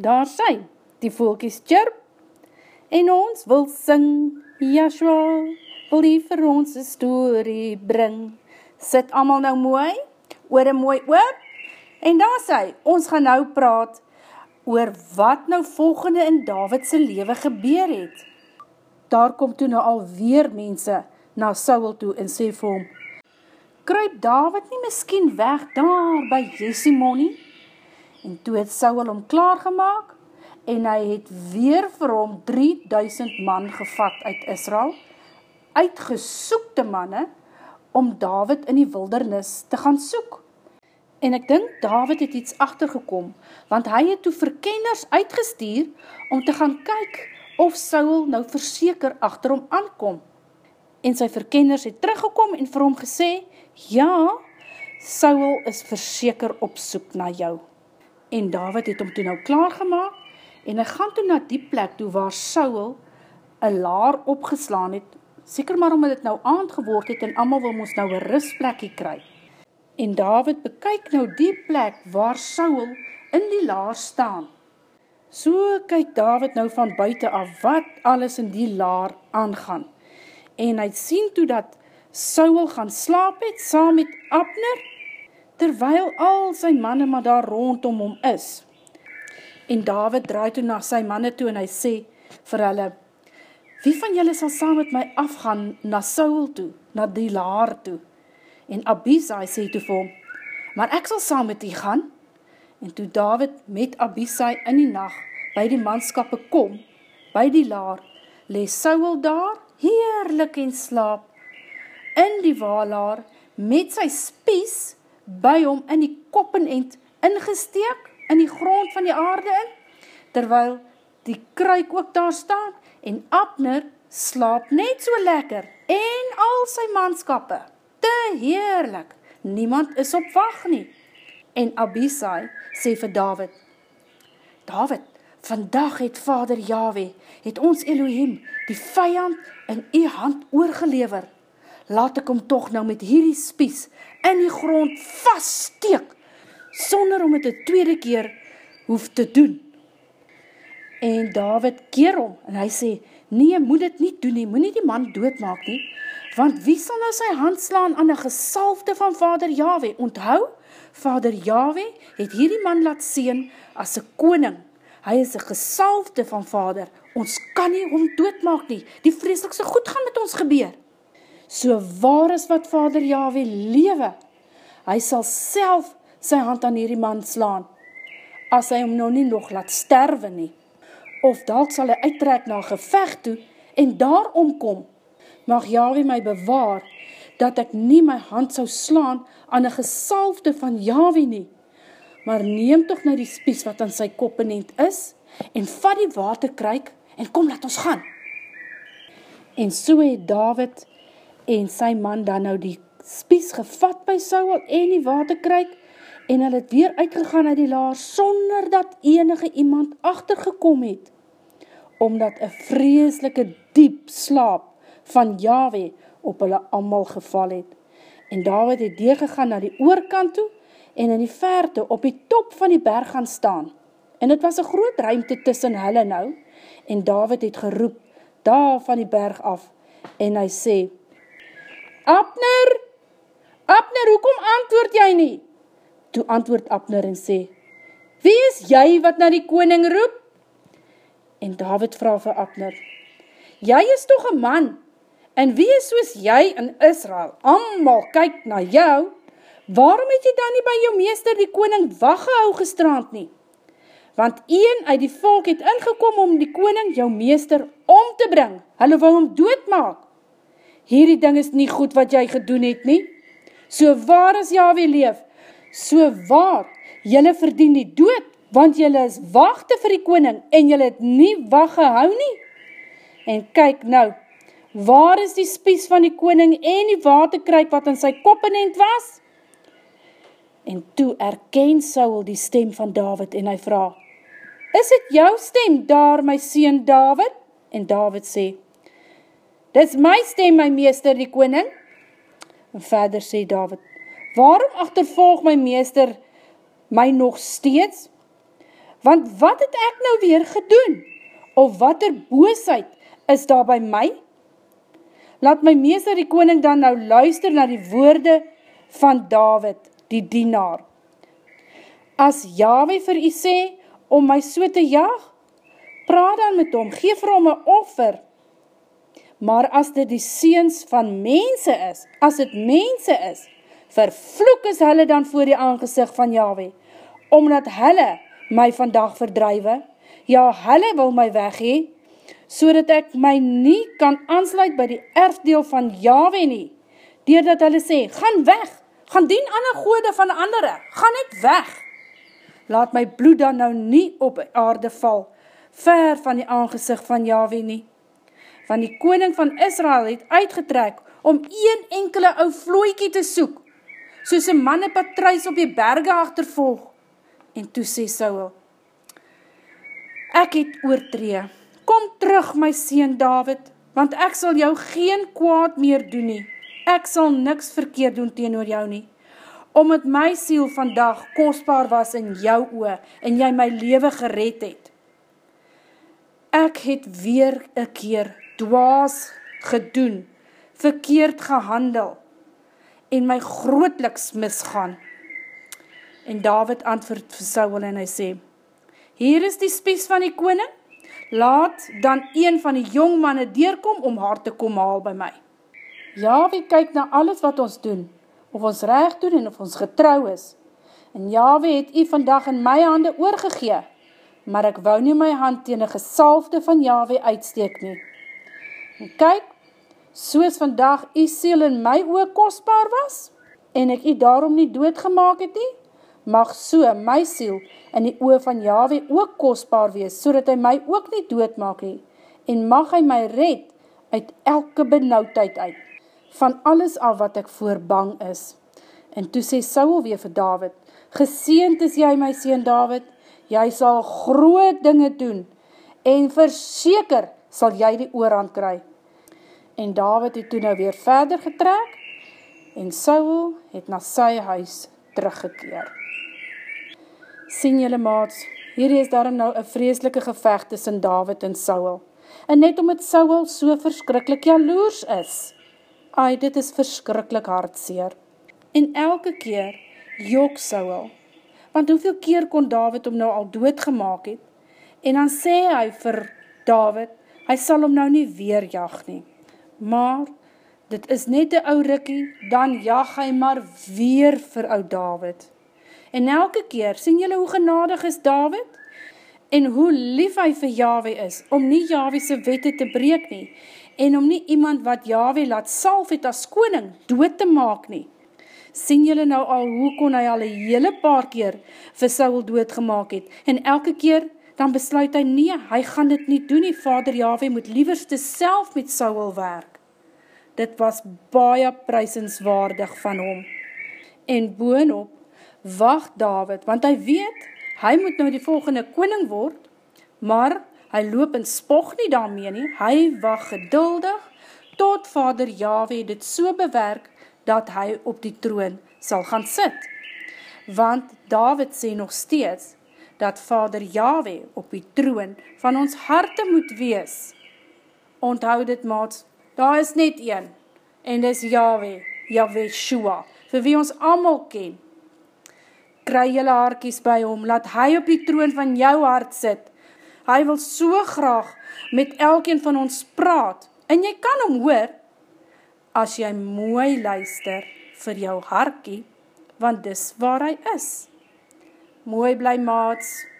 daar sy, die voeltjies chirp, en ons wil sing, Joshua, wil jy vir ons 'n storie bring. Sit almal nou mooi, ore mooi oop, en daar sê, ons gaan nou praat oor wat nou volgende in Dawid se lewe gebeur het. Daar kom toe nou alweer mense na Saul toe en sê vir hom, kruip Dawid nie miskien weg daar by Jesimon nie? En toe het Saul hom klaargemaak, en hy het weer vir hom 3000 man gevat uit Israel, uitgesoekte manne, om Dawid in die wildernis te gaan soek. En ek dink Dawid het iets agtergekom, want hy het toe verkenners uitgestuur, om te gaan kyk, of Saul nou verseker agter hom aankom. En sy verkenners het teruggekom en vir hom gesê, ja, Saul is verseker op soek na jou. En Dawid het hom toe nou klaargemaak, en hy gaan toe na die plek toe waar Saul 'n laar opgeslaan het, seker maar omdat dit nou aand geword het, en almal wil mos nou 'n rusplekkie kry. En Dawid bekyk nou die plek waar Saul in die laar staan. So kyk Dawid nou van buite af wat alles in die laar aangaan. En hy sien toe dat Saul gaan slaap het saam met Abner, terwyl al sy manne maar daar rondom hom is. En Dawid draai toe na sy manne toe en hy sê vir hulle, wie van julle sal saam met my afgaan na Saul toe, na die laar toe? En Abisai sê toe vir hom, maar ek sal saam met u gaan. En toe Dawid met Abisai in die nag by die manskappe kom, by die laar, lê Saul daar, heerlik en slaap, in die waalaar, met sy spies by hom in die koppenend ingesteek, in die grond van die aarde in, terwyl die kruik ook daar staan, en Abner slaap net so lekker, en al sy manskappe, te heerlik, niemand is op wag nie. En Abisai sê vir Dawid, Dawid, vandag het Vader Jahwe, het ons Elohim, die vyand in u hand oorgelewer. Laat ek hom tog nou met hierdie spies in die grond vaststeek, sonder om het 'n tweede keer hoef te doen. En Dawid keer hom, en hy sê, nee, moet dit nie doen nie, moet nie die man doodmaak nie, want wie sal nou sy hand slaan aan 'n gesalfde van Vader Jahwe? Onthou, Vader Jahwe het hierdie man laat seën as 'n koning. Hy is 'n gesalfde van Vader. Ons kan nie hom doodmaak nie. Die vreeslikste goed gaan met ons gebeur. So waar is wat Vader Jahwe lewe? Hy sal self sy hand aan hierdie man slaan, as hy hom nou nie nog laat sterwe nie. Of dalk sal hy uittrek na 'n geveg toe, en daar omkom. Mag Jahwe my bewaar, dat ek nie my hand sou slaan aan 'n gesalfde van Jahwe nie. Maar neem tog nou die spies wat aan sy koppenend is, en vat die waterkruik, en kom laat ons gaan. En so het Dawid en sy man dan nou die spies gevat by Saul en die waterkruik, en hulle het weer uitgegaan uit die laar, sonder dat enige iemand agtergekom het, omdat 'n vreeslike diep slaap van Jahwe op hulle almal geval het. En Dawid het deurgegaan na die oorkant toe, en in die verte op die top van die berg gaan staan. En dit was 'n groot ruimte tussen hulle nou, en Dawid het geroep, daar van die berg af, en hy sê, Abner, hoekom antwoord jy nie? Toe antwoord Abner en sê, wie is jy wat na die koning roep? En Dawid vra vir Abner, jy is tog 'n man, en wie is soos jy in Israel? Almal kyk na jou, waarom het jy dan nie by jou meester die koning wag gehou gisterand nie? Want een uit die volk het ingekom om die koning, jou meester, om te bring. Hulle wou hom doodmaak. Hierdie ding is nie goed wat jy gedoen het nie. So waar as Jahwe leef, so waar, julle verdien die dood, want julle is wagte vir die koning, en julle het nie wag gehou nie. En kyk nou, waar is die spies van die koning en die waterkruik wat aan sy koppenend was? En toe erken Saul die stem van Dawid en hy vra, is dit jou stem daar, my seun Dawid? En Dawid sê, dis my stem, my meester die koning. En verder sê Dawid, waarom agtervolg my meester my nog steeds? Want wat het ek nou weer gedoen? Of watter boosheid is daar by my? Laat my meester die koning dan nou luister na die woorde van Dawid, die dienaar. As Jahwe vir u sê, om my so te jag, praat dan met hom, geef vir hom 'n offer. Maar as dit die seuns van mense is, as dit mense is, vervloek is hulle dan voor die aangesig van Jahwe, omdat hulle my vandag verdrywe, ja, hulle wil my weg hê, sodat ek my nie kan aansluit by die erfdeel van Jahwe nie, deurdat hulle sê, gaan weg, gaan dien ander gode van andere, gaan net weg. Laat my bloed dan nou nie op aarde val, ver van die aangesig van Jahwe nie. Want die koning van Israel het uitgetrek om een enkele ou vlooikie te soek, soos 'n mannepatruis op die berge agtervolg. En toe sê Saul, ek het oortree, kom terug my seun Dawid, want ek sal jou geen kwaad meer doen nie, ek sal niks verkeerd doen teenoor jou nie, omdat my siel vandag kosbaar was in jou oë, en jy my lewe gered het. Ek het weer 'n keer dwaas gedoen, verkeerd gehandel, en my grootliks misgaan. En Dawid antwoord vir Saul en hy sê, hier is die spies van die koning, laat dan een van die jong manne deurkom om haar te kom haal by my. Jahwe kyk na alles wat ons doen, of ons reg doen en of ons getrou is. En Jahwe het u vandag in my hande oorgegee, maar ek wou nie my hand teen 'n gesalfde van Jahwe uitsteek nie. En kyk, soos vandag u siel in my oë kosbaar was, en ek u daarom nie doodgemaak het nie, mag so my siel in die oë van Jahwe ook kosbaar wees, sodat hy my ook nie doodmaak nie, en mag hy my red uit elke benoudheid uit, van alles af wat ek voor bang is. En toe sê Saul weer vir Dawid, geseënd is jy my seun Dawid, jy sal groot dinge doen, en verseker sal jy die oorhand kry. En Dawid het toe nou weer verder getrek, en Saul het na sy huis teruggekeer. Sien julle maats, hierdie is daarom nou 'n vreeslike geveg tussen Dawid en Saul. En net omdat Saul so verskriklik jaloers is. Ai, dit is verskriklik hartseer. En elke keer jok Saul. Want hoeveel keer kon Dawid hom nou al doodgemaak het? En dan sê hy vir Dawid, hy sal hom nou nie weer jag nie. Maar dit is net 'n ou rukkie, dan jag hy maar weer vir ou Dawid. En elke keer, sien julle hoe genadig is Dawid? En hoe lief hy vir Jahwe is, om nie Jahwe se wette te breek nie, en om nie iemand wat Jahwe laat salf het as koning, dood te maak nie. Sien julle nou al, hoe kon hy al 'n hele paar keer vir Saul doodgemaak het, en elke keer, dan besluit hy, nee, hy gaan dit nie doen nie, Vader Jahwe moet liewerste self met Saul werk. Dit was baie prysenswaardig van hom. En boonop, wag Dawid, want hy weet, hy moet nou die volgende koning word, maar hy loop en spog nie daarmee nie, hy wag geduldig, tot Vader Jahwe dit so bewerk, dat hy op die troon sal gaan sit. Want Dawid sê nog steeds, dat Vader Jahwe op die troon van ons harte moet wees. Onthou dit maats, daar is net een, en dis Jahwe, Yahweh-Shua, vir wie ons almal ken. Kry julle haartjies by hom, laat hy op die troon van jou hart sit. Hy wil so graag met elkeen van ons praat, en jy kan hom hoor, as jy mooi luister vir jou hartjie, want dis waar hy is. Mooi bly maats.